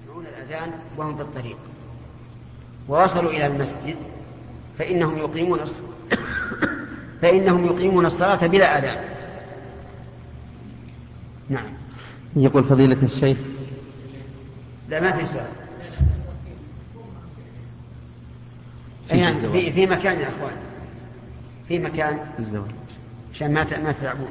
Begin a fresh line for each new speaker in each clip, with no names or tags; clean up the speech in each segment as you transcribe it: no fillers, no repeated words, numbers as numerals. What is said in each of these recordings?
يسمعون الأذان وهم في الطريق ووصلوا إلى المسجد فإنهم يقيمون الصلاة بلا أذان. نعم.
يقول فضيلة الشيخ.
لا ما في سؤال. يعني في مكان يا أخوان، في مكان
الزواج
عشان ما تلعبون.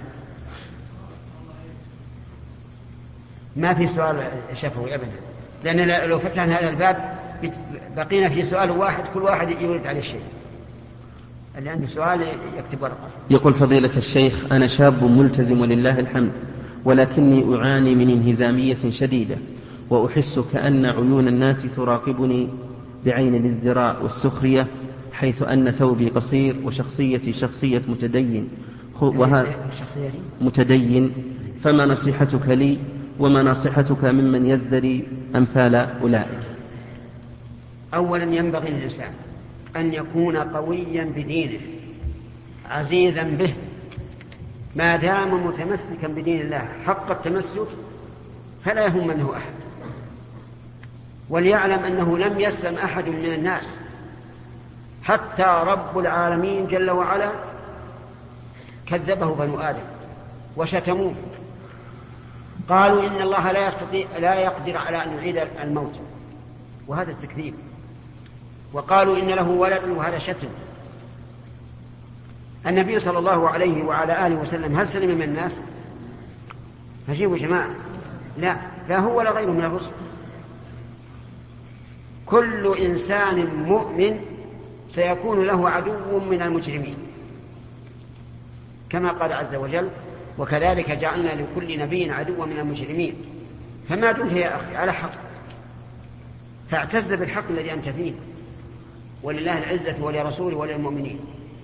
ما في سؤال شفوي أبدا، لأن لو فتحنا هذا الباب بقينا في سؤال واحد كل واحد يريد عليه شيء. اللي عنده سؤال يكتب ورقة.
يقول فضيلة الشيخ أنا شاب ملتزم ولله الحمد، ولكني أعاني من انهزامية شديدة، وأحس كأن عيون الناس تراقبني بعين الازدراء والسخرية، حيث أن ثوبي قصير وشخصيتي شخصية متدين. فما نصيحتك لي وما نصيحتك ممن يزدري أمثال أولئك؟
أولا ينبغي للإنسان أن يكون قويا بدينه عزيزا به، ما دام متمسكا بدين الله حق التمسك فلا يهم منه أحد، وليعلم أنه لم يسلم أحد من الناس، حتى رب العالمين جل وعلا كذبه بنو آدم وشتموه، قالوا إن الله لا يقدر على أن يعيد الموت، وهذا التكذيب، وقالوا إن له ولد، وهذا شتم. النبي صلى الله عليه وعلى آله وسلم هل سلم من الناس؟ فجيبوا جماعة، لا هو ولا غيره من الرسل. كل إنسان مؤمن سيكون له عدو من المجرمين، كما قال عز وجل وكذلك جعلنا لكل نبي عدوا من المجرمين. فما دمت يا أخي على حق فاعتز بالحق الذي أنت فيه، ولله العزة ولرسوله وللمؤمنين.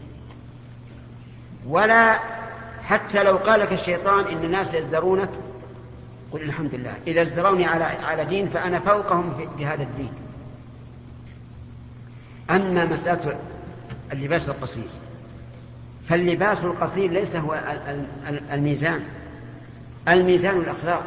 ولا حتى لو قالك الشيطان إن الناس يزدرونك قل الحمد لله، إذا ازدروني على دين فأنا فوقهم بهذا الدين. أما مسألة اللباس القصير فاللباس القصير ليس هو الميزان الأخلاق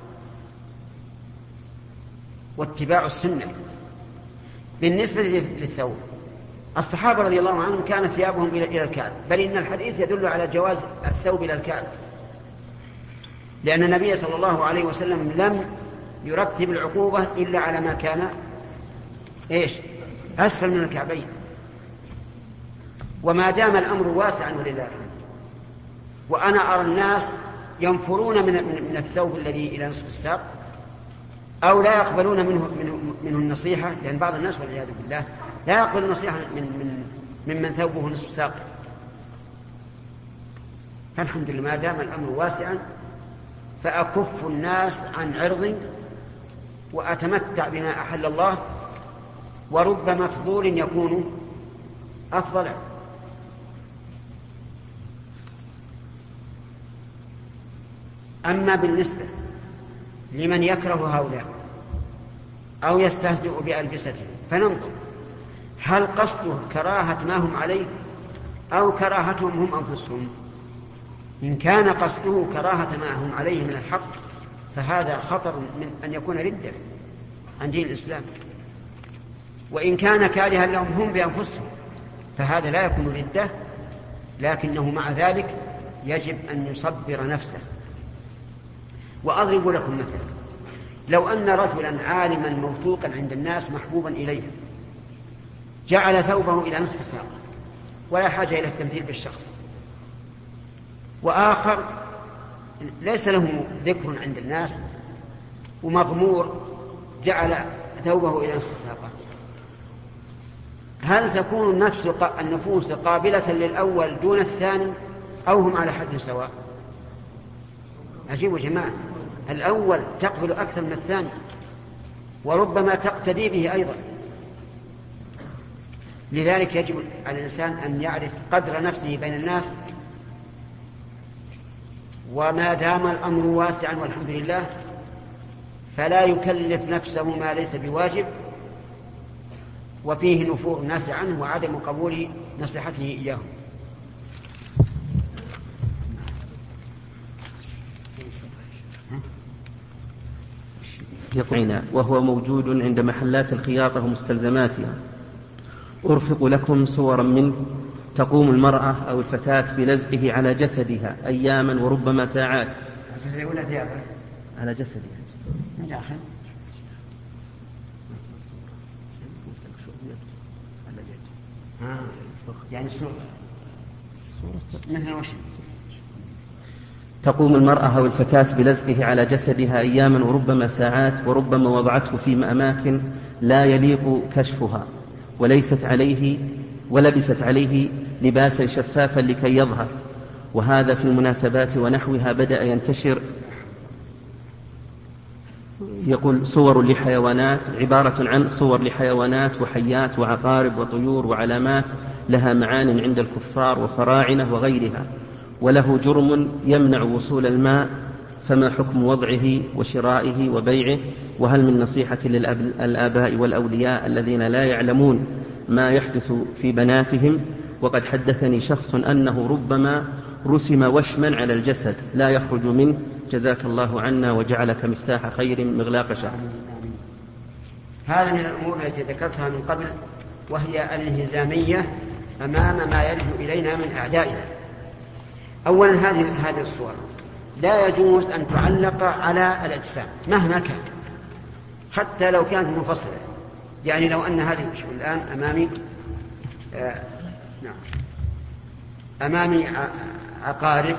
واتباع السنة. بالنسبة للثوب، الصحابة رضي الله عنهم كانت ثيابهم إلى الكعب، بل إن الحديث يدل على جواز الثوب إلى الكعب، لأن النبي صلى الله عليه وسلم لم يرتب العقوبة إلا على ما كان أسفل من الكعبين. وما دام الأمر واسعا ولله الحمد، وأنا أرى الناس ينفرون من الثوب الذي إلى نصف الساق، أو لا يقبلون منه النصيحة، لأن بعض الناس والعياذ بالله لا يقبل النصيحة ممن ثوبه نصف ساق. فالحمد لله ما دام الأمر واسعا فأكف الناس عن عرض وأتمتع بما أحل الله، ورب مفضول يكون أفضل. أما بالنسبة لمن يكره هؤلاء أو يستهزئ بألبستهم فننظر هل قصده كراهة ما هم عليه أو كراهتهم هم أنفسهم. إن كان قصده كراهة ما هم عليه من الحق فهذا خطر من أن يكون ردة عن دين الإسلام، وإن كان كارها لهم هم بأنفسهم فهذا لا يكون ردة، لكنه مع ذلك يجب أن يصبر نفسه. وأضرب لكم مثلا، لو أن رجلا عالما موثوقا عند الناس محبوبا إليه جعل ثوبه إلى نصف الساق ولا حاجة إلى التمثيل بالشخص، وآخر ليس له ذكر عند الناس ومغمور جعل ثوبه إلى نصف الساق، هل تكون النفوس قابلة للأول دون الثاني أو هم على حد سواء؟ عجيب يا جماعة، الأول تقبل أكثر من الثاني وربما تقتدي به أيضا. لذلك يجب على الإنسان أن يعرف قدر نفسه بين الناس، وما دام الأمر واسعا والحمد لله فلا يكلف نفسه ما ليس بواجب، وفيه نفور الناس عنه وعدم قبول نصيحته إياهم.
يقعنا وهو موجود عند محلات الخياطة ومستلزماتها. أرفق لكم صورا منه. تقوم المرأة أو الفتاة بلزقه على جسدها أياما وربما ساعات. على جسدها
يعني صورة مثل الوشم.
تقوم المرأة أو الفتاة بلزقه على جسدها أياما وربما ساعات، وربما وضعته في أماكن لا يليق كشفها، ولبست عليه لباسا شفافا لكي يظهر. وهذا في المناسبات ونحوها بدأ ينتشر. يقول صور لحيوانات، عبارة عن صور لحيوانات وحيات وعقارب وطيور وعلامات لها معان عند الكفار وفراعنة وغيرها، وله جرم يمنع وصول الماء، فما حكم وضعه وشرائه وبيعه؟ وهل من نصيحة للآباء والأولياء الذين لا يعلمون ما يحدث في بناتهم؟ وقد حدثني شخص أنه ربما رسم وشما على الجسد لا يخرج منه. جزاك الله عنا وجعلك مفتاح خير مغلاق شر.
هذا من الأمور التي ذكرتها من قبل، وهي الانهزامية أمام ما يرجو إلينا من أعدائنا. أولا هذه الصور لا يجوز أن تعلق على الأجسام مهما كان، حتى لو كانت منفصلة. يعني لو أن هذه الآن أمامي عقارب،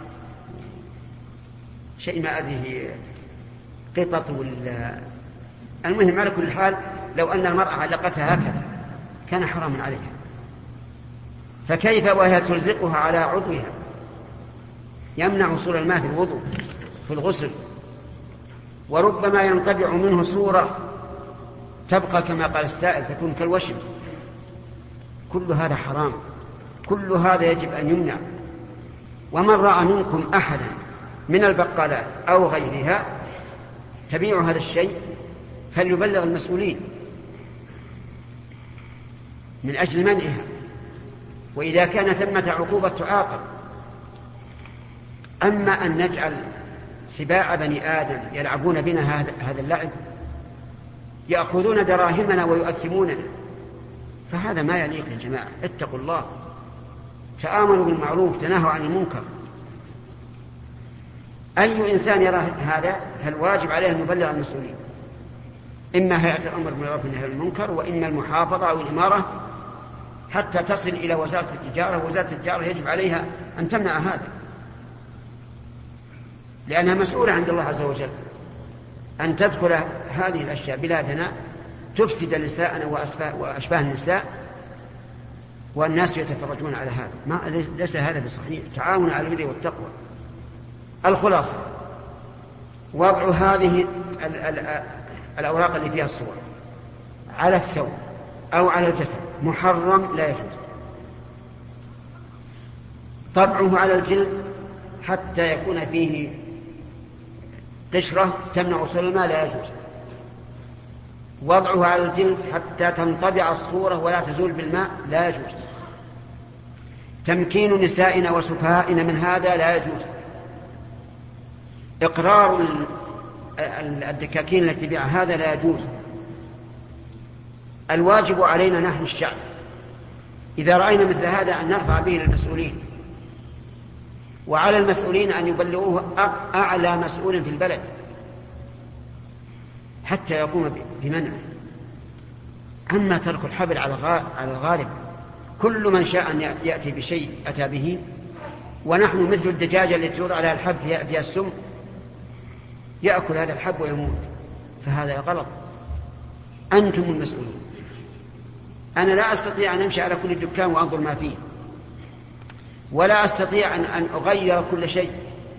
شيء ما أدري قطط المهم على كل حال، لو أن المرأة علقتها هكذا كان حراما عليها، فكيف وهي تلزقها على عضوها؟ يمنع وصول الماء في الوضوء في الغسل، وربما ينطبع منه صورة تبقى كما قال السائل تكون كالوشم. كل هذا حرام، كل هذا يجب أن يمنع. ومن رأى منكم أحدا من البقالات أو غيرها تبيع هذا الشيء فليبلغ المسؤولين من أجل منعها، وإذا كان ثمة عقوبة تعاقب. أما أن نجعل سباع بني آدم يلعبون بنا هذا اللعب، يأخذون دراهمنا ويؤثموننا، فهذا ما يليق يا جماعة. اتقوا الله، تآمروا بالمعروف، تناهوا عن المنكر. أي إنسان يرى هذا فالواجب عليه أن يبلغ المسؤولين، إما هيئة الأمر بالمعروف والنهي عن المنكر، وإما المحافظة أو الإمارة، حتى تصل إلى وزارة التجارة. وزارة التجارة يجب عليها أن تمنع هذا، لأنها مسؤولة عند الله عز وجل أن تدخل هذه الأشياء بلادنا تفسد نساءنا وأشباه النساء، والناس يتفرجون على هذا. ليس هذا بصحيح. تعاون على البر والتقوى. الخلاصة: وضع هذه الأوراق اللي فيها الصور على الثوب أو على الجسد محرم، لا يجوز. طبعه على الجلد حتى يكون فيه قشرة تمنع وصول الماء، لا يجوز. وضعه على الجلد حتى تنطبع الصورة ولا تزول بالماء، لا يجوز. تمكين نسائنا وسفهائنا من هذا لا يجوز. إقرار الدكاكين التي تبيع هذا لا يجوز. الواجب علينا نحن الشعب إذا رأينا مثل هذا أن نرفع به للمسؤولين، وعلى المسؤولين أن يبلغوه أعلى مسؤول في البلد حتى يقوم بمنعه. أما ترك الحبل على الغالب، كل من شاء أن يأتي بشيء أتى به، ونحن مثل الدجاجة التي توضع على الحب فيها السم، يأكل هذا الحب ويموت، فهذا غلط. أنتم المسؤولون. أنا لا أستطيع أن أمشي على كل دكان وأنظر ما فيه، ولا أستطيع أن أغير كل شيء،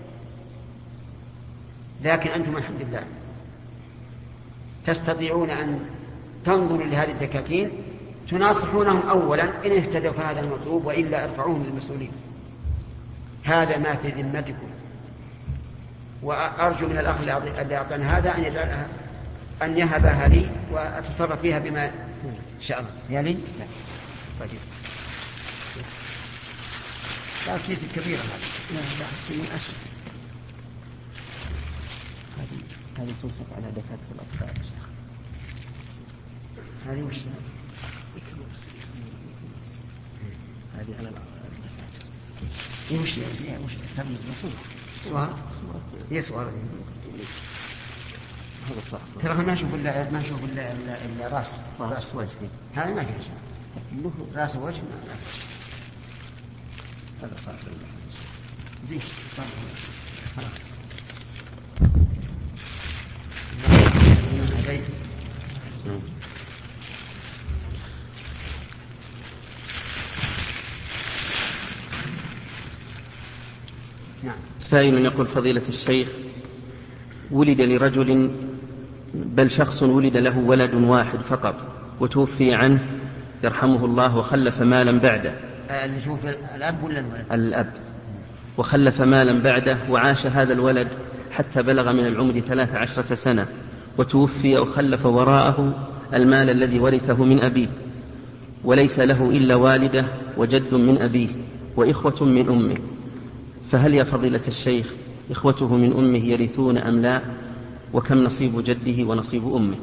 لكن أنتم الحمد لله تستطيعون أن تنظروا لهذه الدكاكين، تناصحونهم أولا إن اهتدوا فهذا المطلوب، وإلا ارفعوهم للمسؤولين. هذا ما في ذمتكم. وأرجو من الأخ الذي أعطاني هذا أن يجعلها أن يهبها لي وأتصرف فيها بما شاء الله. يا لي لا لا كيس كبيرة هذا، لا شيء من أشد هذه.
هذه توصف على دكاترة الأطفال يا شيخ.
هذه وش
هذه على
وش سؤال هي سؤال ترى ما نشوف إلا راس وجه هذا ما في شيء راس وجه هذا صار زين خلاص
سائل يقول فضيلة الشيخ ولد لرجل بل شخص ولد له ولد واحد فقط وتوفي عنه يرحمه الله وخلف مالا بعده.
نشوف الأب ولا الولد؟
الأب. وخلف مالا بعده وعاش هذا الولد حتى بلغ من العمر 13 سنة وتوفي وخلف وراءه المال الذي ورثه من أبيه وليس له إلا والدة وجد من أبيه وإخوة من أمه، فهل يا فضيلة الشيخ إخوته من أمه يرثون أم لا؟ وكم نصيب جده ونصيب أمه؟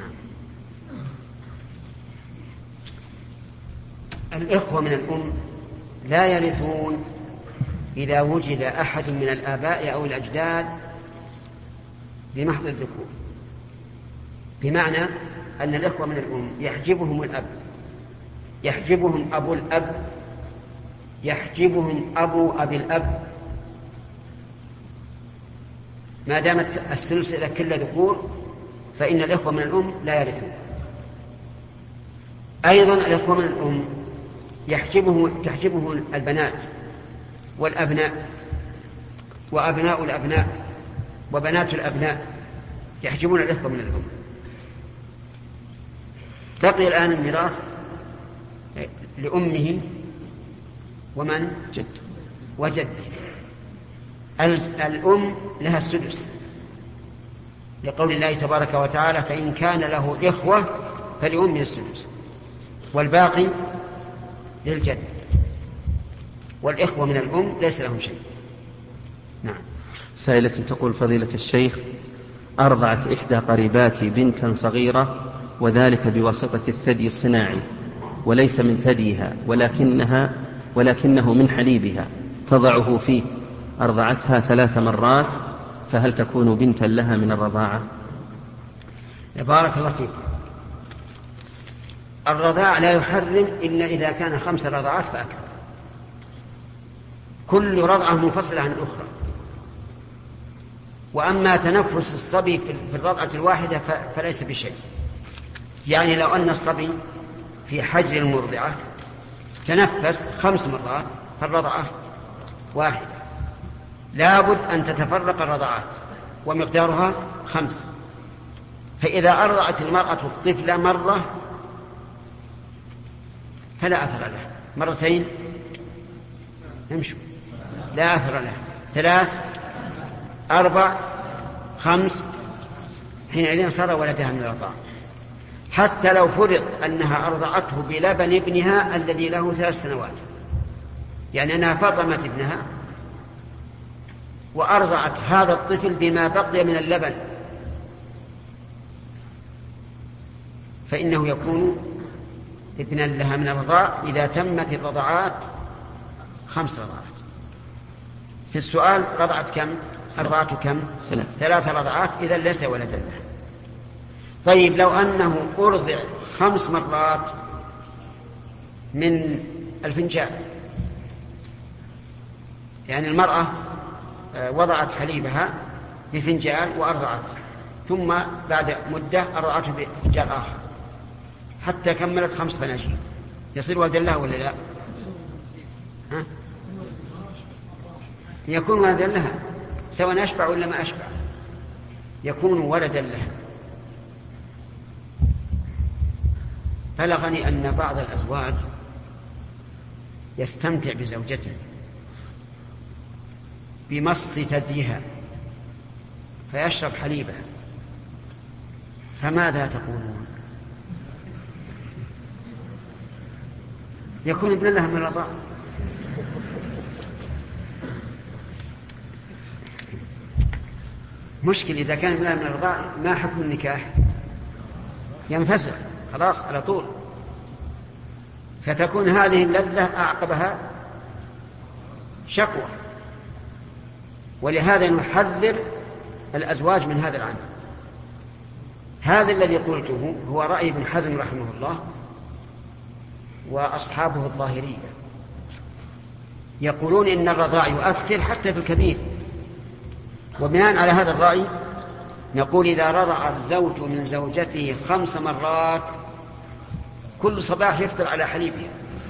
الإخوة من الأم لا يرثون إذا وجد أحد من الآباء أو الأجداد بمحض الذكور، بمعنى أن الإخوة من الأم يحجبهم الأب، يحجبهم أبو الأب، يحجبهم أبو أبي الأب، ما دامت السلسلة كل ذكور فإن الإخوة من الأم لا يرثون. أيضا الإخوة من الأم تحجبهم البنات والأبناء وأبناء الأبناء وبنات الأبناء، يحجبون الإخوة من الأم. بقي الآن الميراث لأمه ومن؟
جد
وجده. الأم لها السدس لقول الله تبارك وتعالى فإن كان له إخوة فلأمه السدس والباقي للجد، والإخوة من الأم ليس لهم شيء. نعم.
سائلة تقول فضيلة الشيخ أرضعت إحدى قريباتي بنتا صغيرة وذلك بواسطة الثدي الصناعي وليس من ثديها ولكنه من حليبها تضعه فيه، أرضعتها 3 مرات، فهل تكون بنتا لها من الرضاعة؟
بارك الله فيك. الرضاع لا يحرم إلا إذا كان 5 رضعات فأكثر، كل رضعة منفصلة عن الأخرى. وأما تنفس الصبي في الرضعة الواحدة فليس بشيء، يعني لو أن الصبي في حجر المرضعة تنفس 5 مرات فالرضعة واحدة، لابد أن تتفرق الرضعات ومقدارها 5. فإذا أرضعت المرأة الطفل مرة فلا أثر له، 2 امشوا لا أثر له، 3 4 5 حينئذ صار ولدها من الرضاعة، حتى لو فرض أنها أرضعته بلبن ابنها الذي له 3 سنوات، يعني أنها فطمت ابنها وأرضعت هذا الطفل بما بقي من اللبن، فإنه يكون ابنا لها من الرضاع إذا تمت الرضعات 5 رضعات. في السؤال رضعت كم؟ أرضعت كم؟ 3 رضعات، إذا ليس ولدا له. طيب لو أنه أرضع 5 مرات من الفنجان، يعني المرأة وضعت حليبها بفنجان وأرضعت، ثم بعد مدة أرضعته بفنجان آخر حتى كملت 5 فناجين، يصير ولدا لها ولا لا؟ يكون ولدا لها سواء أشبع ولا ما أشبع، يكون ولدا لها. بلغني أن بعض الأزواج يستمتع بزوجته بمص ثديها فيشرب حليبها، فماذا تقولون؟ يكون ابن لها من الرضاعة. مشكل إذا كان من الرضاع ما حكم النكاح؟ ينفسخ خلاص على طول، فتكون هذه اللذة أعقبها شقوة. ولهذا نحذر الأزواج من هذا العمل. هذا الذي قلته هو رأي ابن حزم رحمه الله وأصحابه الظاهرية، يقولون إن الرضاع يؤثر حتى في الكبير. وبناء على هذا الرأي نقول إذا رضع الزوج من زوجته 5 مرات كل صباح يفطر على حليبها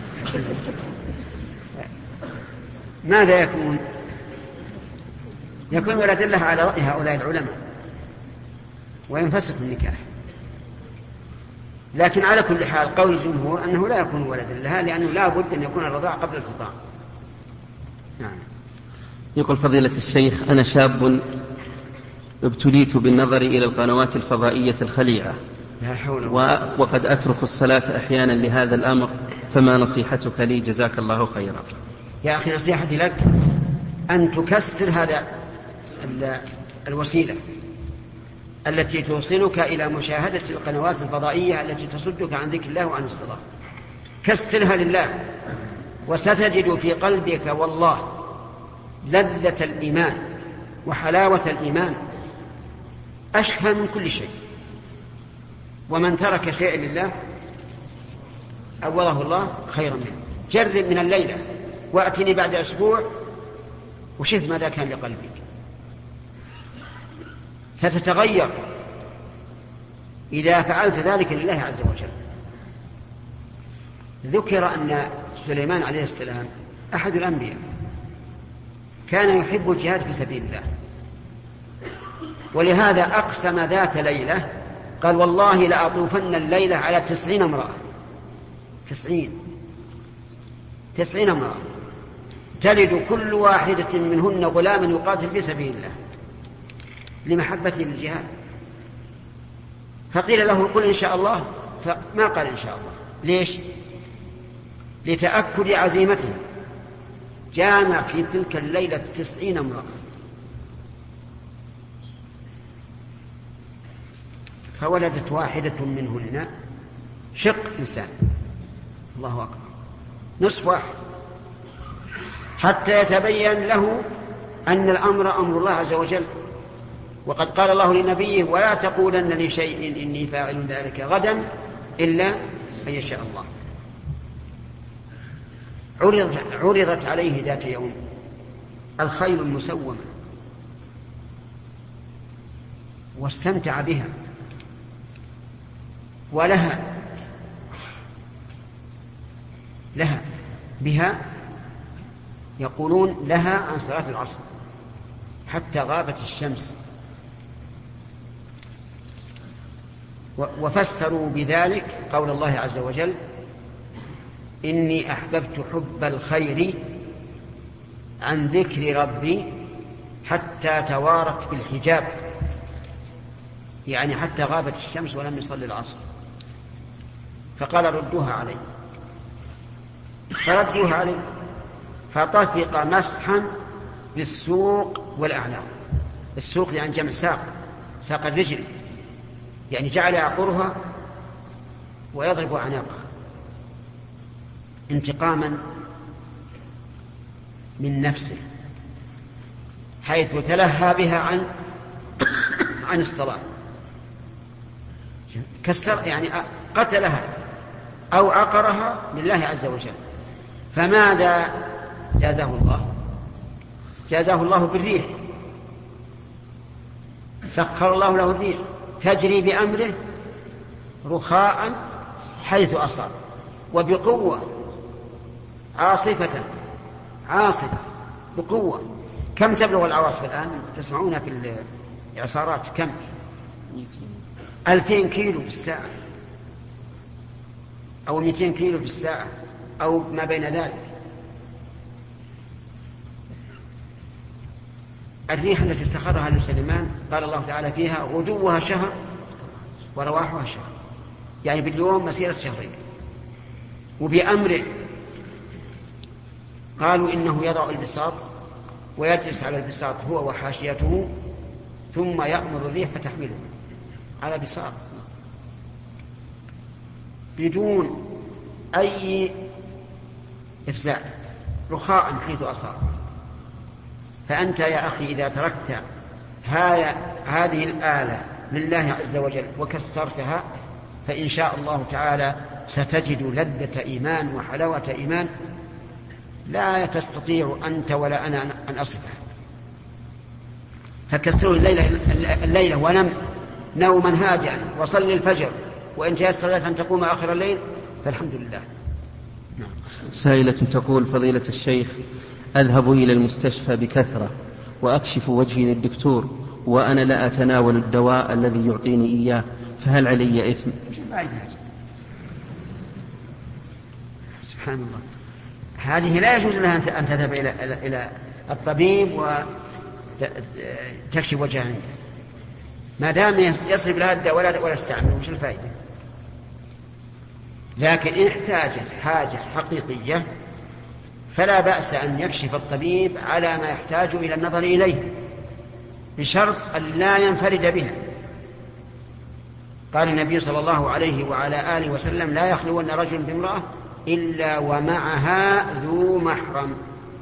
ماذا يكون؟ يكون ولد لها على رأي هؤلاء العلماء وينفسخ النكاح. لكن على كل حال قول الجمهور أنه لا يكون ولدا لها، لأنه لا بد أن يكون الرضاع قبل الفطام. نعم.
يقول فضيلة الشيخ: أنا شاب ابتليت بالنظر إلى القنوات الفضائية الخليعة وقد أترك الصلاة أحيانا لهذا الأمر، فما نصيحتك لي جزاك الله خيرا؟
يا أخي نصيحتي لك أن تكسر هذا الوسيلة التي توصلك إلى مشاهدة القنوات الفضائية التي تصدك عن ذكر الله وعن الصلاة. كسرها لله، وستجد في قلبك والله لذة الإيمان وحلاوة الإيمان أشهى من كل شيء. ومن ترك شيئا لله أوله الله خيرا منه. جرب من الليلة وأتني بعد أسبوع وشوف ماذا كان لقلبك، ستتغير إذا فعلت ذلك لله عز وجل. ذكر أن سليمان عليه السلام أحد الأنبياء كان يحب الجهاد في سبيل الله، ولهذا أقسم ذات ليلة قال: والله لأطوفن الليلة على 90 امرأة. 90 امرأة تلد كل واحدة منهن غلاما يقاتل في سبيل الله لمحبته للجهاد. فقيل له: قل إن شاء الله، فما قال إن شاء الله. ليش؟ لتأكد عزيمته. جامع في تلك الليلة 90 امرأة، فولدت واحدة منهن شق إنسان. الله أكبر، نصف واحد، حتى يتبين له أن الأمر أمر الله عز وجل. وقد قال الله لنبيه: ولا تقولن لشيء إني فاعل ذلك غدا إلا أن يشاء الله. عرضت عليه ذات يوم الخيل المسومة واستمتع بها، ولها بها يقولون لها عن صلاة العصر حتى غابت الشمس. وفسروا بذلك قول الله عز وجل: إني أحببت حب الخير عن ذكر ربي حتى توارت بالحجاب، يعني حتى غابت الشمس ولم يصلي العصر. فقال: ردوها علي. فردوها علي فطفق مسحا بالسوق والأعناق. السوق يعني جمع ساق الرجل، يعني جعل يعقرها ويضرب أعناقها انتقاما من نفسه، حيث تلهى بها عن الصلاة. كسر يعني قتلها أو عقرها لله عز وجل. فماذا جازاه الله؟ جازاه الله بالريح. سخر الله له الريح تجري بأمره رخاء حيث أصاب، وبقوة عاصفة بقوة. كم تبلغ العواصف الآن؟ تسمعون في الإعصارات كم؟ 2000 كيلو في الساعة أو 200 كيلو في الساعة أو ما بين ذلك. الريح التي سخرها لسليمان قال الله تعالى فيها: غدوها شهر ورواحها شهر، يعني باليوم مسيرة شهرين. وبأمره قالوا إنه يضع البساط ويجلس على البساط هو وحاشيته ثم يأمر الريح فتحمله على بساط بدون أي إفزاع، رخاء حيث أصاب. فأنت يا أخي إذا تركت هذه الآلة لله عز وجل وكسرتها، فإن شاء الله تعالى ستجد لذة إيمان وحلاوة إيمان لا تستطيع أنت ولا أنا أن أصفها. فكسروا الليلة ونم نوما هادئا وصل الفجر، وإن تيسر لك أن تقوم آخر الليل فالحمد لله.
سائلة تقول: فضيلة الشيخ، أذهب إلى المستشفى بكثرة وأكشف وجهي للدكتور وأنا لا أتناول الدواء الذي يعطيني إياه، فهل علي إثم؟
سبحان الله، هذه لا يجوز لها أن تذهب إلى الطبيب وتكشف وجهها عنده ما دام يصرف لها الدواء ولا يستعمل. وش الفائدة؟ لكن إن احتاجت حاجة حقيقية فلا بأس أن يكشف الطبيب على ما يحتاج إلى النظر إليه، بشرط أن لا ينفرد بها. قال النبي صلى الله عليه وعلى آله وسلم: لا يخلون رجل بامرأة إلا ومعها ذو محرم.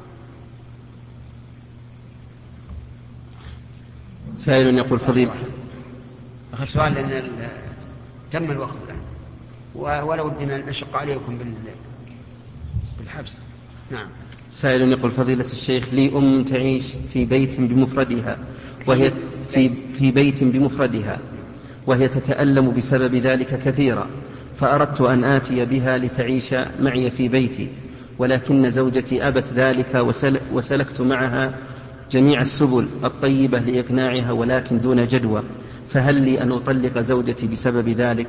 سائل يقول: فضيلة،
آخر سؤال لأن تم الوقت الآن ولو بدنا نشق عليكم بالحبس. نعم.
سائل يقول: فضيلة الشيخ، لي أم تعيش في بيت بمفردها وهي تتألم بسبب ذلك كثيرا، فأردت أن آتي بها لتعيش معي في بيتي، ولكن زوجتي أبت ذلك وسلكت معها جميع السبل الطيبة لإقناعها ولكن دون جدوى، فهل لي أن أطلق زوجتي بسبب ذلك؟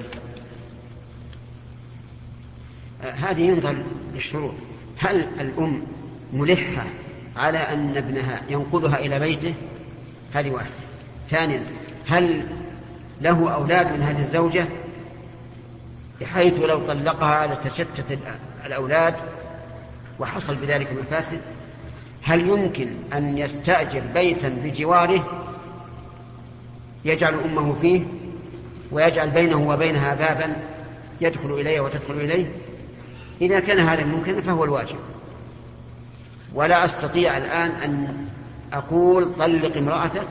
هذه ينظر للشروط. هل الأم ملحة على أن ابنها ينقلها إلى بيته؟ هذه واحدة. ثانيا، هل له أولاد من هذه الزوجة بحيث لو طلقها لتشتت الأولاد وحصل بذلك مفاسد؟ هل يمكن أن يستأجر بيتا بجواره يجعل أمه فيه ويجعل بينه وبينها بابا يدخل إليه وتدخل إليه؟ إذا كان هذا ممكن فهو الواجب. ولا أستطيع الآن أن أقول طلق امرأتك،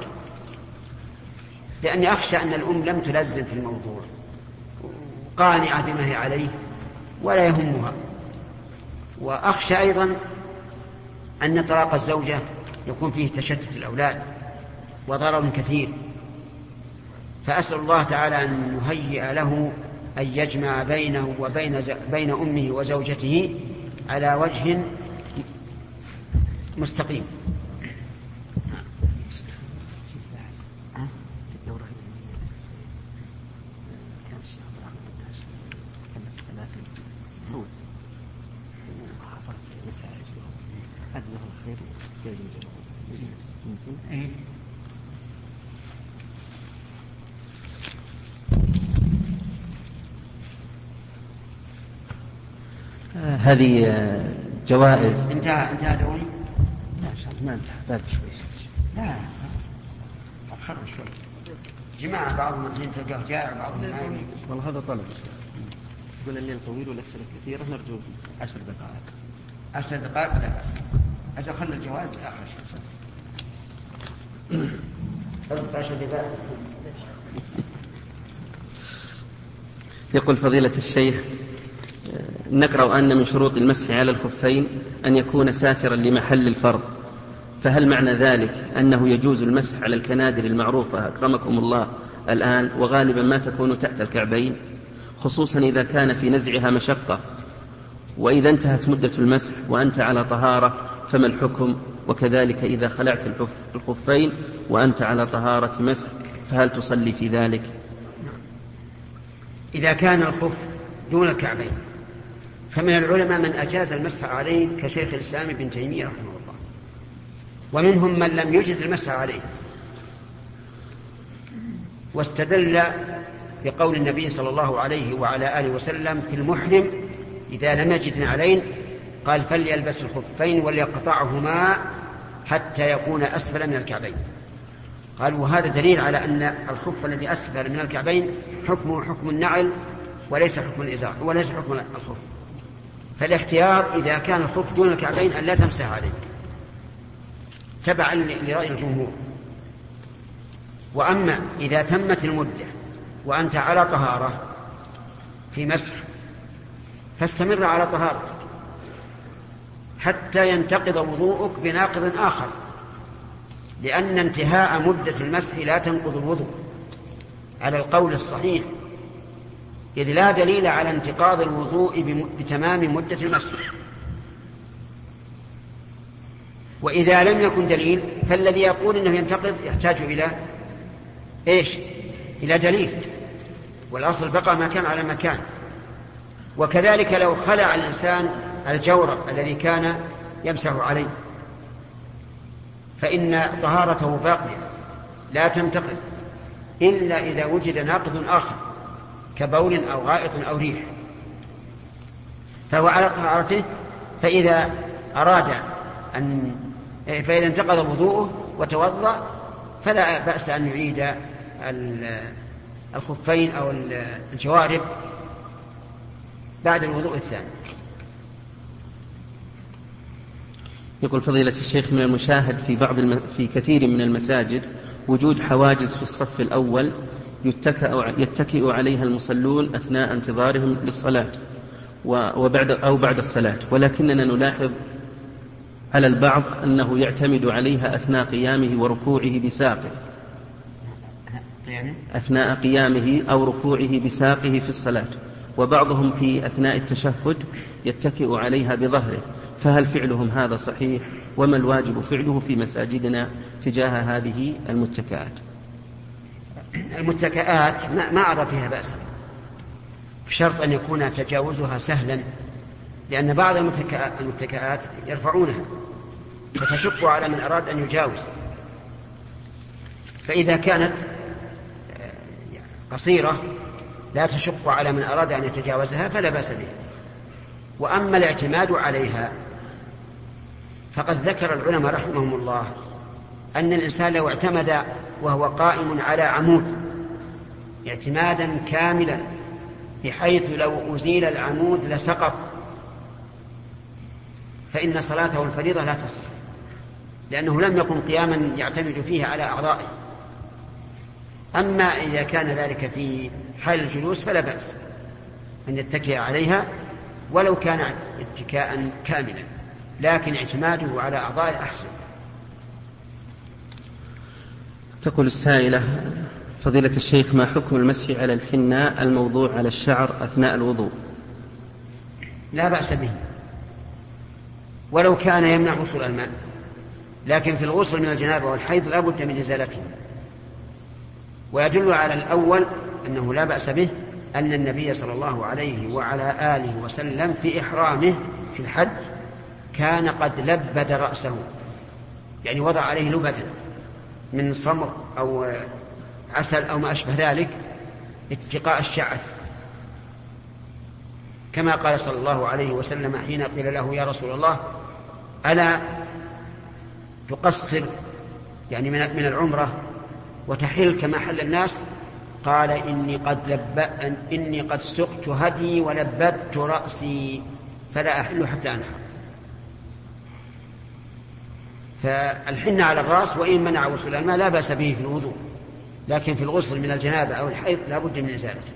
لأني أخشى أن الأم لم تلزم في الموضوع، قانعة بما هي عليه ولا يهمها. وأخشى أيضا أن طلاق الزوجة يكون فيه تشتت الأولاد وضرر كثير. فأسأل الله تعالى أن يهيئ له أن يجمع بينه وبين أمه وزوجته على وجه مستقيم.
هذه جوائز.
انتهى دوري؟
لا ما انتهى، بعد شوي.
لا خرج شوي. جماعة بعضهم تلقاه جائع بعضهم نايم.
والله هذا طلب. يقول الليل طويل والأسئلة كثيرة، نرجو 10 دقائق.
10 دقائق لا بأس. أجل خلنا الجواز آخر شيء. 13 دقائق.
يقول: فضيلة الشيخ، نقرأ أن من شروط المسح على الخفين أن يكون ساترا لمحل الفرض، فهل معنى ذلك أنه يجوز المسح على الكنادر المعروفة أكرمكم الله الآن وغالبا ما تكون تحت الكعبين، خصوصا إذا كان في نزعها مشقة؟ وإذا انتهت مدة المسح وأنت على طهارة فما الحكم؟ وكذلك إذا خلعت الخفين وأنت على طهارة مسح فهل تصلي في ذلك؟
إذا كان الخف دون الكعبين فمن العلماء من أجاز المسح عليه كشيخ الإسلام ابن تيمية رحمه الله، ومنهم من لم يجز المسح عليه، واستدل بقول النبي صلى الله عليه وعلى آله وسلم في المحرم إذا لم يجد نعلين قال: فليلبس الخفين وليقطعهما حتى يكون أسفل من الكعبين. قال وهذا دليل على أن الخف الذي أسفل من الكعبين حكمه حكم النعل وليس حكم الإزار وليس حكم الخف. فالاختيار إذا كان الخف دون الكعبين أن لا تمسح عليه تبعا لرأي الجمهور. وأما إذا تمت المدة وأنت على طهارة في مسح فاستمر على طهارتك حتى ينتقض وضوءك بناقض آخر، لأن انتهاء مدة المسح لا تنقض الوضوء على القول الصحيح، إذ لا دليل على انتقاض الوضوء بتمام مدة المسح. وإذا لم يكن دليل فالذي يقول إنه ينتقض يحتاج إلى إيش؟ إلى دليل، والأصل بقى ما كان على مكان. وكذلك لو خلع الإنسان الجورب الذي كان يمسح عليه فإن طهارته باقية لا تنتقض إلا إذا وجد ناقض آخر كبول أو غائط أو ريح، فهو على طهارته. فإذا انتقض وضوءه وتوضأ فلا بأس أن يعيد الخفين أو الجوارب بعد الوضوء الثاني.
يقول فضيلة الشيخ من المشاهد في كثير من المساجد وجود حواجز في الصف الأول يتكئ عليها المصلون أثناء انتظارهم للصلاة بعد الصلاة، ولكننا نلاحظ على البعض أنه يعتمد عليها أثناء قيامه وركوعه بساقه أثناء قيامه أو ركوعه بساقه في الصلاة، وبعضهم في أثناء التشهد يتكئ عليها بظهره، فهل فعلهم هذا صحيح؟ وما الواجب فعله في مساجدنا تجاه هذه المتكئات؟
المتكئات ما أرى فيها بأس، بشرط أن يكون تجاوزها سهلا، لأن بعض المتكئات يرفعونها فتشق على من أراد أن يجاوز، فإذا كانت قصيرة لا تشق على من أراد أن يتجاوزها فلا بأس بها. وأما الاعتماد عليها فقد ذكر العلماء رحمهم الله أن الإنسان لو اعتمد وهو قائم على عمود اعتمادا كاملا بحيث لو أزيل العمود لسقط فإن صلاته الفريضة لا تصح، لأنه لم يكن قياما يعتمد فيها على أعضائه. أما إذا كان ذلك في حال الجلوس فلا بأس أن يتكئ عليها ولو كان اتكاء كاملا، لكن اعتماده على أعضائه أحسن.
تقول السائلة فضيلة الشيخ ما حكم المسح على الحناء الموضوع على الشعر أثناء الوضوء؟
لا بأس به ولو كان يمنع وصول الماء، لكن في الغسل من الجنابة والحيض لا بد من إزالته. ويدل على الأول أنه لا بأس به أن النبي صلى الله عليه وعلى آله وسلم في إحرامه في الحج كان قد لبد رأسه، يعني وضع عليه لبدا من صمر أو عسل أو ما أشبه ذلك اتقاء الشعث، كما قال صلى الله عليه وسلم حين قيل له يا رسول الله ألا تقصر يعني من العمرة وتحل كما حل الناس؟ قال إني قد سقت هدي ولببت رأسي فلا أحل حتى أنحر. فالحنة على الرأس وإن منع وصول الماء لا بأس به في الوضوء، لكن في الغسل من الجنابة أو الحيض لا بد من إزالته.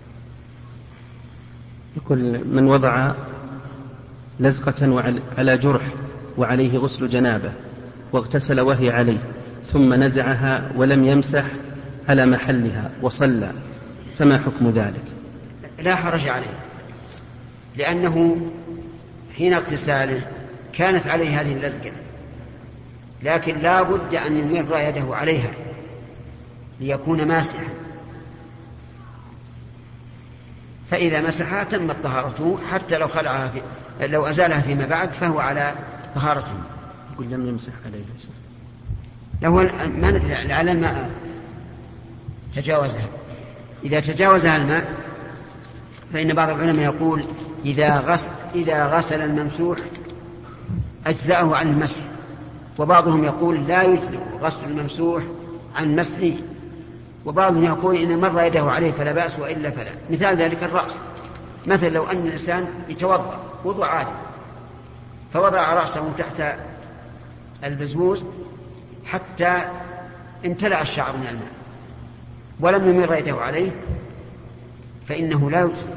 يقول من وضع لزقة على جرح وعليه غسل جنابة واغتسل وهي عليه ثم نزعها ولم يمسح على محلها وصلى فما حكم ذلك؟
لا حرج عليه، لأنه حين اغتساله كانت عليه هذه اللزقة، لكن لا بد أن يمر يده عليها ليكون ماسحا، فإذا مسحها تمت طهارته حتى لو خلعها لو أزالها فيما بعد فهو على طهارته.
يقول لم يمسح عليها
له ما ندري لعل الماء تجاوزها. إذا تجاوزها الماء فإن بعض العلماء يقول إذا غسل الممسوح أجزأه عن المسح، وبعضهم يقول لا يجزئ غسل الممسوح عن مسحه، وبعضهم يقول إن مر يده عليه فلا بأس وإلا فلا. مثال ذلك الرأس، مثل لو أن الإنسان يتوضأ وضوء عادي فوضع رأسه تحت البزوز حتى امتلأ الشعر من الماء ولم يمر يده عليه فإنه لا يجزي،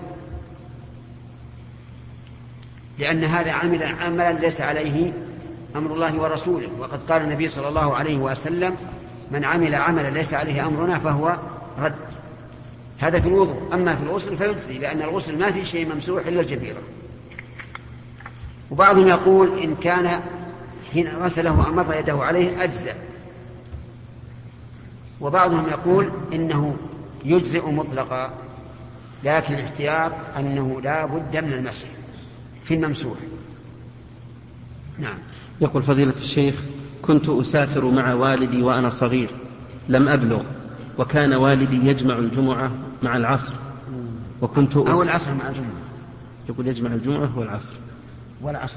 لأن هذا عمل عملا ليس عليه أمر الله ورسوله. وقد قال النبي صلى الله عليه وسلم: من عمل عملا ليس عليه أمرنا فهو رد. هذا في الوضوء. أما في الغسل فيجزي، لأن الغسل ما في شيء ممسوح إلا الجبيرة. وبعضهم يقول إن كان حين غسله أمر يده عليه أجزأ، وبعضهم يقول إنه يجزئ مطلقا، لكن الاحتياط أنه لا بد من المسح في الممسوح. نعم.
يقول فضيلة الشيخ: كنت أسافر مع والدي وأنا صغير لم أبلغ، وكان والدي يجمع الجمعة مع العصر، وكنت
أو العصر مع الجمعة.
يقول يجمع الجمعة والعصر
والعصر.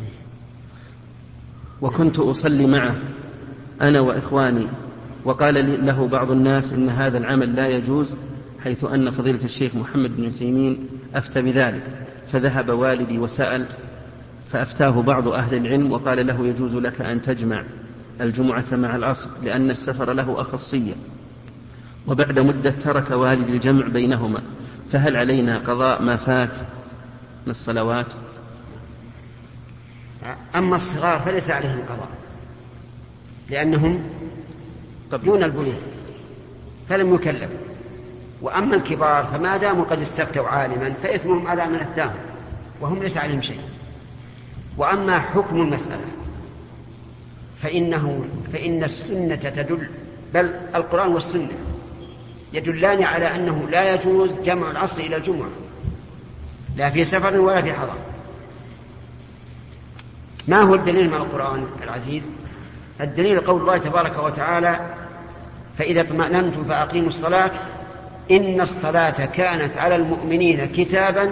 وكنت أصلي معه أنا وإخواني، وقال له بعض الناس إن هذا العمل لا يجوز، حيث أن فضيلة الشيخ محمد بن عثيمين أفتى بذلك، فذهب والدي وسأل فأفتاه بعض أهل العلم وقال له يجوز لك أن تجمع الجمعة مع العصر لأن السفر له أخصية، وبعد مدة ترك والدي الجمع بينهما، فهل علينا قضاء ما فات من الصلوات؟
أما الصغار فليس عليهم قضاء، لأنهم دون البلوغ فلم يكلفوا. وأما الكبار فما داموا قد استفتوا عالما فإثمهم على من أفتاهم وهم ليس عليهم شيء. وأما حكم المسألة فإن السنة تدل، بل القرآن والسنة يدلان على أنه لا يجوز جمع العصر إلى الجمعة، لا في سفر ولا في حضر. ما هو الدليل من القرآن العزيز؟ الدليل قول الله تبارك وتعالى: فإذا اطمأننتم فأقيموا الصلاة إن الصلاة كانت على المؤمنين كتابا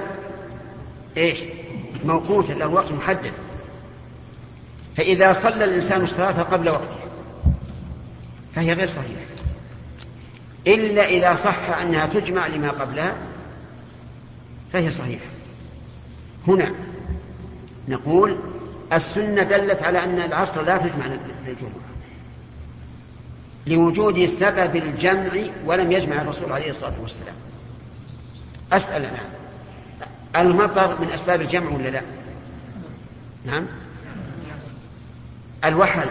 موقوتا، له وقت محدد. فإذا صلى الإنسان الصلاة قبل وقتها فهي غير صحيحة، إلا إذا صح أنها تجمع لما قبلها فهي صحيحة. هنا نقول السنة دلت على أن العصر لا تجمع للجمعة لوجود سبب الجمع، ولم يجمع الرسول عليه الصلاة والسلام. أسأل أنا: المطر من أسباب الجمع ولا لا؟ نعم. الوحل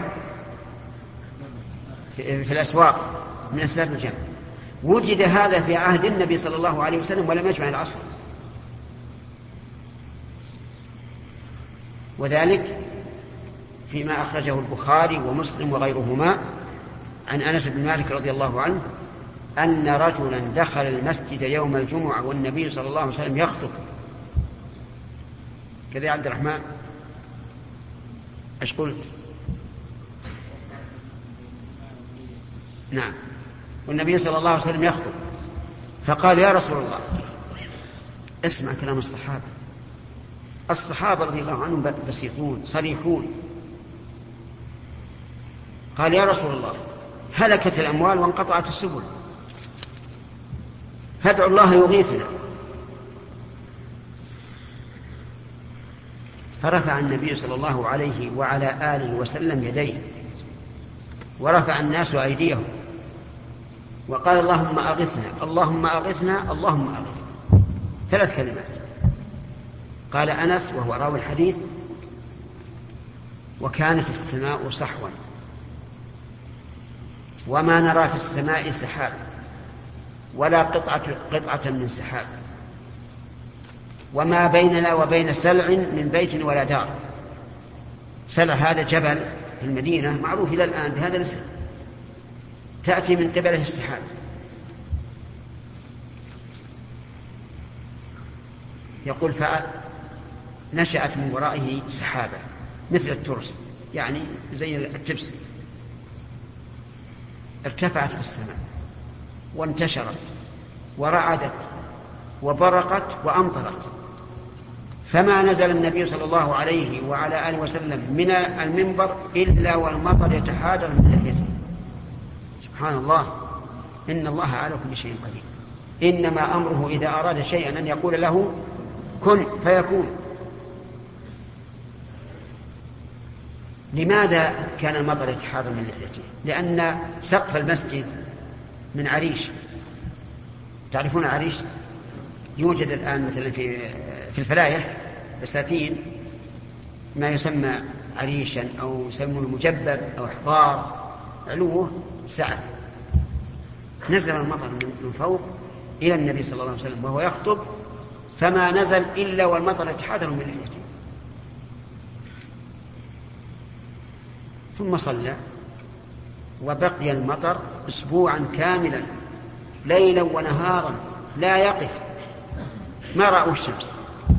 في الأسواق من أسباب الجمع. وجد هذا في عهد النبي صلى الله عليه وسلم ولم يجمع العصر، وذلك فيما أخرجه البخاري ومسلم وغيرهما عن أنس بن مالك رضي الله عنه أن رجلا دخل المسجد يوم الجمعة والنبي صلى الله عليه وسلم يخطب. كذا يا عبد الرحمن، ايش قلت؟ نعم. والنبي صلى الله عليه وسلم يخطب، فقال: يا رسول الله، اسمع كلام الصحابة رضي الله عنهم بسيطون صريحون. قال: يا رسول الله، هلكت الأموال وانقطعت السبل، فادعوا الله يغيثنا. فرفع النبي صلى الله عليه وعلى آله وسلم يديه، ورفع الناس أيديهم، وقال: اللهم أغثنا اللهم أغثنا اللهم أغثنا، 3 كلمات. قال أنس وهو راوي الحديث: وكانت السماء صحوا، وما نرى في السماء سحاب ولا قطعة من سحاب، وما بيننا وبين سلع من بيت ولا دار. سلع هذا جبل في المدينة معروف إلى الآن بهذا الاسم، تأتي من قبله السحاب. يقول: فنشأت من ورائه سحابة مثل الترس، يعني زي الجبس، ارتفعت في السماء وانتشرت ورعدت وبرقت وأمطرت، فما نزل النبي صلى الله عليه وعلى آله وسلم من المنبر إلا والمطر يتحادر من لحيته. سبحان الله، إن الله على كل شيء قدير. إنما أمره إذا أراد شيئا أن يقول له كن فيكون. لماذا كان المطر يتحاضر من لحيته؟ لأن سقف المسجد من عريش. تعرفون عريش؟ يوجد الآن مثلا في الفلايح بساتين ما يسمى عريشا أو يسمونه مجبب أو حضار، علوه سعة. نزل المطر من فوق إلى النبي صلى الله عليه وسلم وهو يخطب، فما نزل إلا والمطر يتحاضر من لحيته. ثم صلى وبقي المطر أسبوعا كاملا ليلا ونهارا لا يقف، ما رأوا الشمس.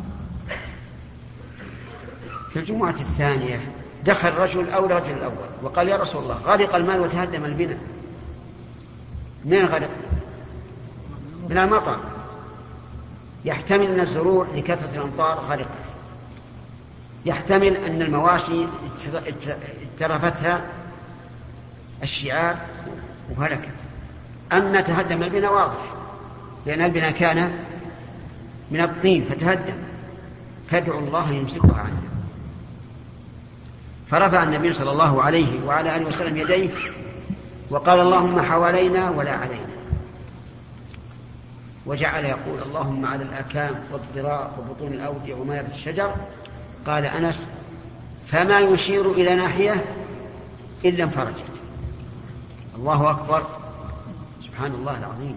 في الجمعة الثانية دخل رجل الأول وقال: يا رسول الله، غرق المال وتهدم البناء. من غرق؟ من المطر. يحتمل أن الزروع لكثرة الأمطار غرقت، يحتمل أن المواشي اترفتها الشعار وهلكت. أما تهدم البناء واضح، لأن البناء كان من الطين فتهدم، فادعوا الله يمسكها عنه. فرفع النبي صلى الله عليه وعلى آله وسلم يديه وقال: اللهم حوالينا ولا علينا. وجعل يقول: اللهم على الأكام والضراء وبطون الأودية وما يبث الشجر. قال أنس: فما يشير إلى ناحية إلا انفرجت. الله أكبر، سبحان الله العظيم.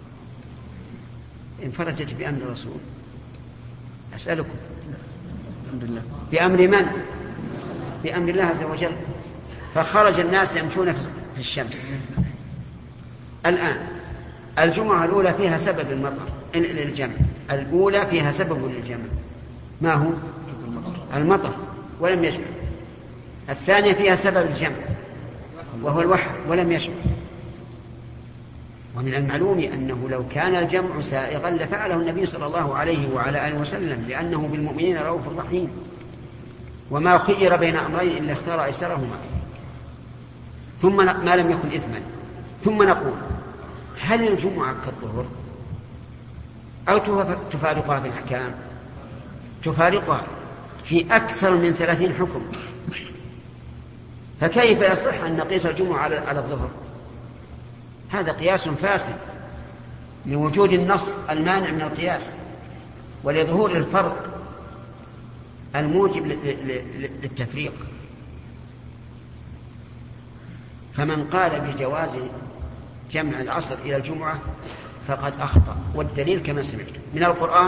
انفرجت بأمر الرسول. أسألكم،
الحمد لله،
بأمر من؟ بأمر الله عز وجل. فخرج الناس يمشون في الشمس. الآن الجمعة الأولى فيها سبب المطر للجمع، الأولى فيها سبب للجمع، ما هو؟ المطر ولم يجمع. الثانية فيها سبب الجمع وهو الوحي ولم يجمع. ومن المعلوم أنه لو كان الجمع سائغا لفعله النبي صلى الله عليه وعلى آله وسلم، لأنه بالمؤمنين رؤوف رحيم، وما خير بين أمرين إلا اختار أيسرهما، ثم ما لم يكن إثما. ثم نقول: هل الجمعة كالظهر أو تفارقها في الأحكام؟ تفارقها في أكثر من 30 حكم. فكيف يصح أن نقيس الجمعة على الظهر؟ هذا قياس فاسد لوجود النص المانع من القياس ولظهور الفرق الموجب للتفريق. فمن قال بجواز جمع العصر إلى الجمعة فقد أخطأ، والدليل كما سمعت من القرآن: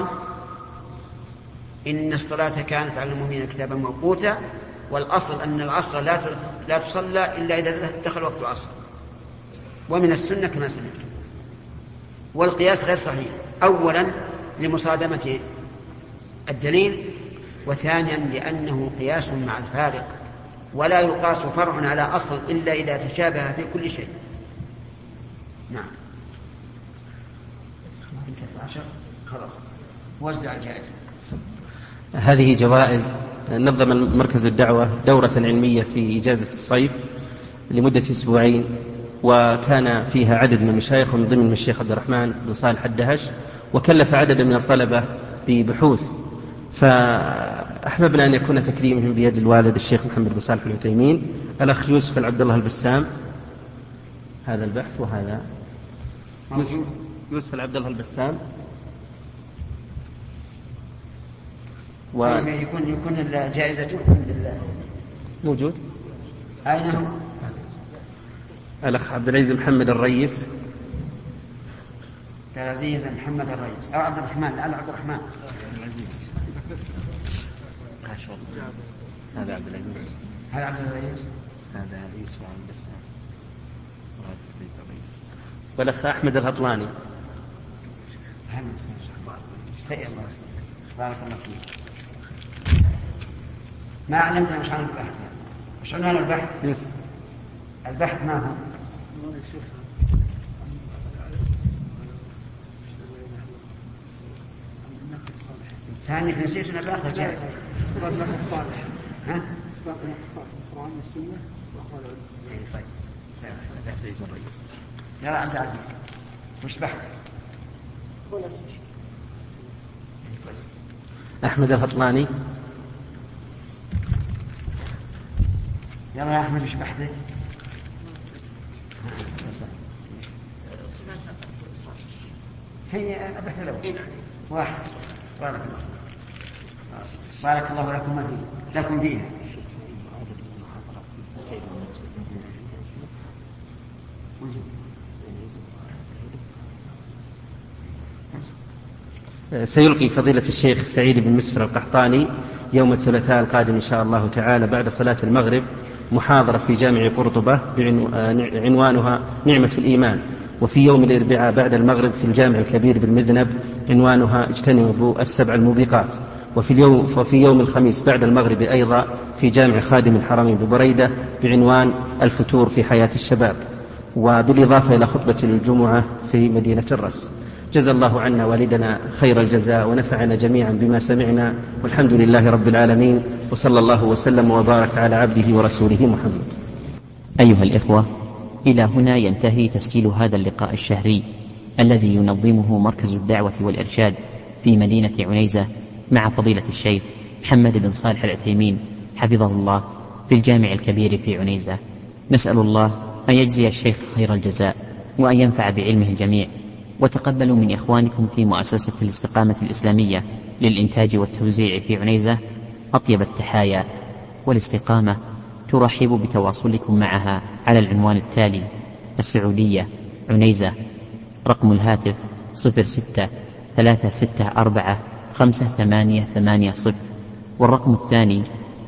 إن الصلاة كانت على المؤمنين كتابا موقوتا. والأصل أن العصر لا تصلى إلا إذا دخل وقت العصر. ومن السنة كما سمعت. والقياس غير صحيح، أولا لمصادمة الدليل، وثانيا لأنه قياس مع الفارق، ولا يقاس فرع على أصل إلا إذا تشابه في كل شيء. نعم. انت 10 خلاص وزع الجائزة.
هذه جوائز. نظم مركز الدعوة دورة علمية في إجازة الصيف لمدة 2 أسبوع، وكان فيها عدد من المشايخ ومن ضمنهم الشيخ عبد الرحمن بن صالح الدهش، وكلف عددا من الطلبة ببحوث. فأحببنا أن يكون تكريمهم بيد الوالد الشيخ محمد بن صالح العثيمين، الأخ يوسف العبد الله البسام. هذا البحث، وهذا يوسف العبد الله البسام.
يكون الجائزة الحمد لله
موجود.
أين هو؟
الأخ عبد العزيز محمد الرئيس.
عزيز محمد الرئيس أو عبد الرحمن؟ لا، عبد الرحمن.
ما شاء الله. هذا عبد العزيز.
هذا عبد الرئيس.
هذا يوسف البسام. والأخ أحمد الهطلاني.
بارك الله فيك. ما علمتنا مش عن البحث. مش عنوان البحث؟
يوسف.
البحث ما هو؟ ثاني نسيت أن البحث جائز.
إثبات نقد صالح.
ها؟
إثبات نقد صالح القرآن والسنة وأقوال العلماء.
طيب. يا عبد العزيز وش بحث؟
أحمد الهطلاني.
يلا يا أحمد وش بحثك؟ هي بحث الأول واحد. بارك الله لكم فيها.
سيلقي فضيلة الشيخ سعيد بن مسفر القحطاني يوم الثلاثاء القادم إن شاء الله تعالى بعد صلاة المغرب محاضرة في جامع قرطبة عنوانها نعمة الإيمان، وفي يوم الأربعاء بعد المغرب في الجامع الكبير بالمذنب عنوانها اجتنبوا السبع الموبقات، وفي يوم الخميس بعد المغرب أيضا في جامع خادم الحرمين ببريدة بعنوان الفتور في حياة الشباب، وبالإضافة إلى خطبة الجمعة في مدينة الرس. جزا الله عنا والدنا خير الجزاء ونفعنا جميعا بما سمعنا، والحمد لله رب العالمين، وصلى الله وسلم وبارك على عبده ورسوله محمد.
أيها الإخوة، إلى هنا ينتهي تسجيل هذا اللقاء الشهري الذي ينظمه مركز الدعوة والإرشاد في مدينة عنيزة مع فضيلة الشيخ محمد بن صالح العثيمين حفظه الله في الجامع الكبير في عنيزة. نسأل الله أن يجزي الشيخ خير الجزاء وأن ينفع بعلمه الجميع. وتقبلوا من إخوانكم في مؤسسة الاستقامة الإسلامية للإنتاج والتوزيع في عنيزة أطيب التحايا، والاستقامة ترحب بتواصلكم معها على العنوان التالي: السعودية عنيزة، رقم الهاتف 06-364-5880، والرقم الثاني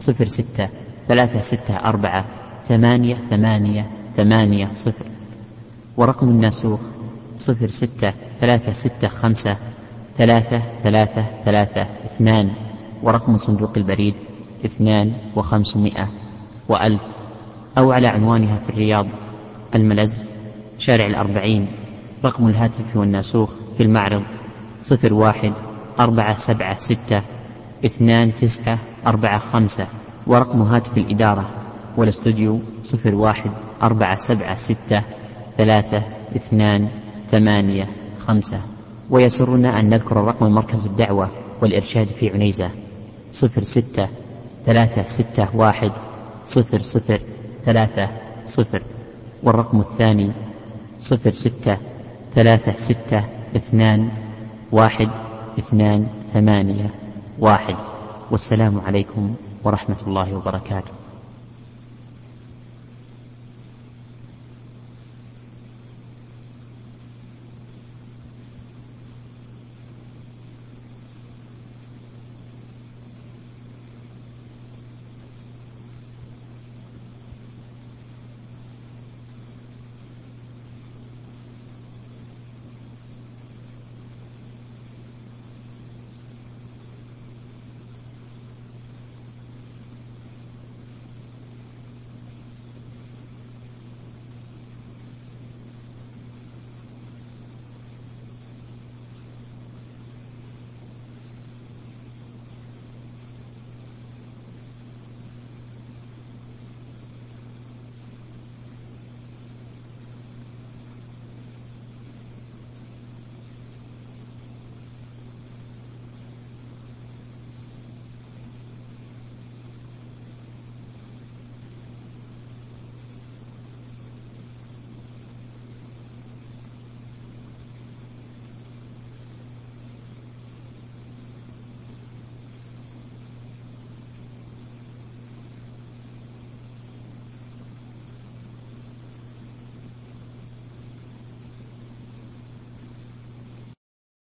06-364-8880، ورقم الناسوخ 06-365-3332، ورقم صندوق البريد 2500 و1000، أو على عنوانها في الرياض الملز شارع 40. رقم الهاتف والناسوخ في المعرض 01-476-2945، ورقم هاتف الإدارة والاستوديو 01-476-3285. ويسرنا أن نذكر رقم مركز الدعوة والإرشاد في عنيزة 06-361-0030، والرقم الثاني 06-362-1281. والسلام عليكم ورحمة الله وبركاته.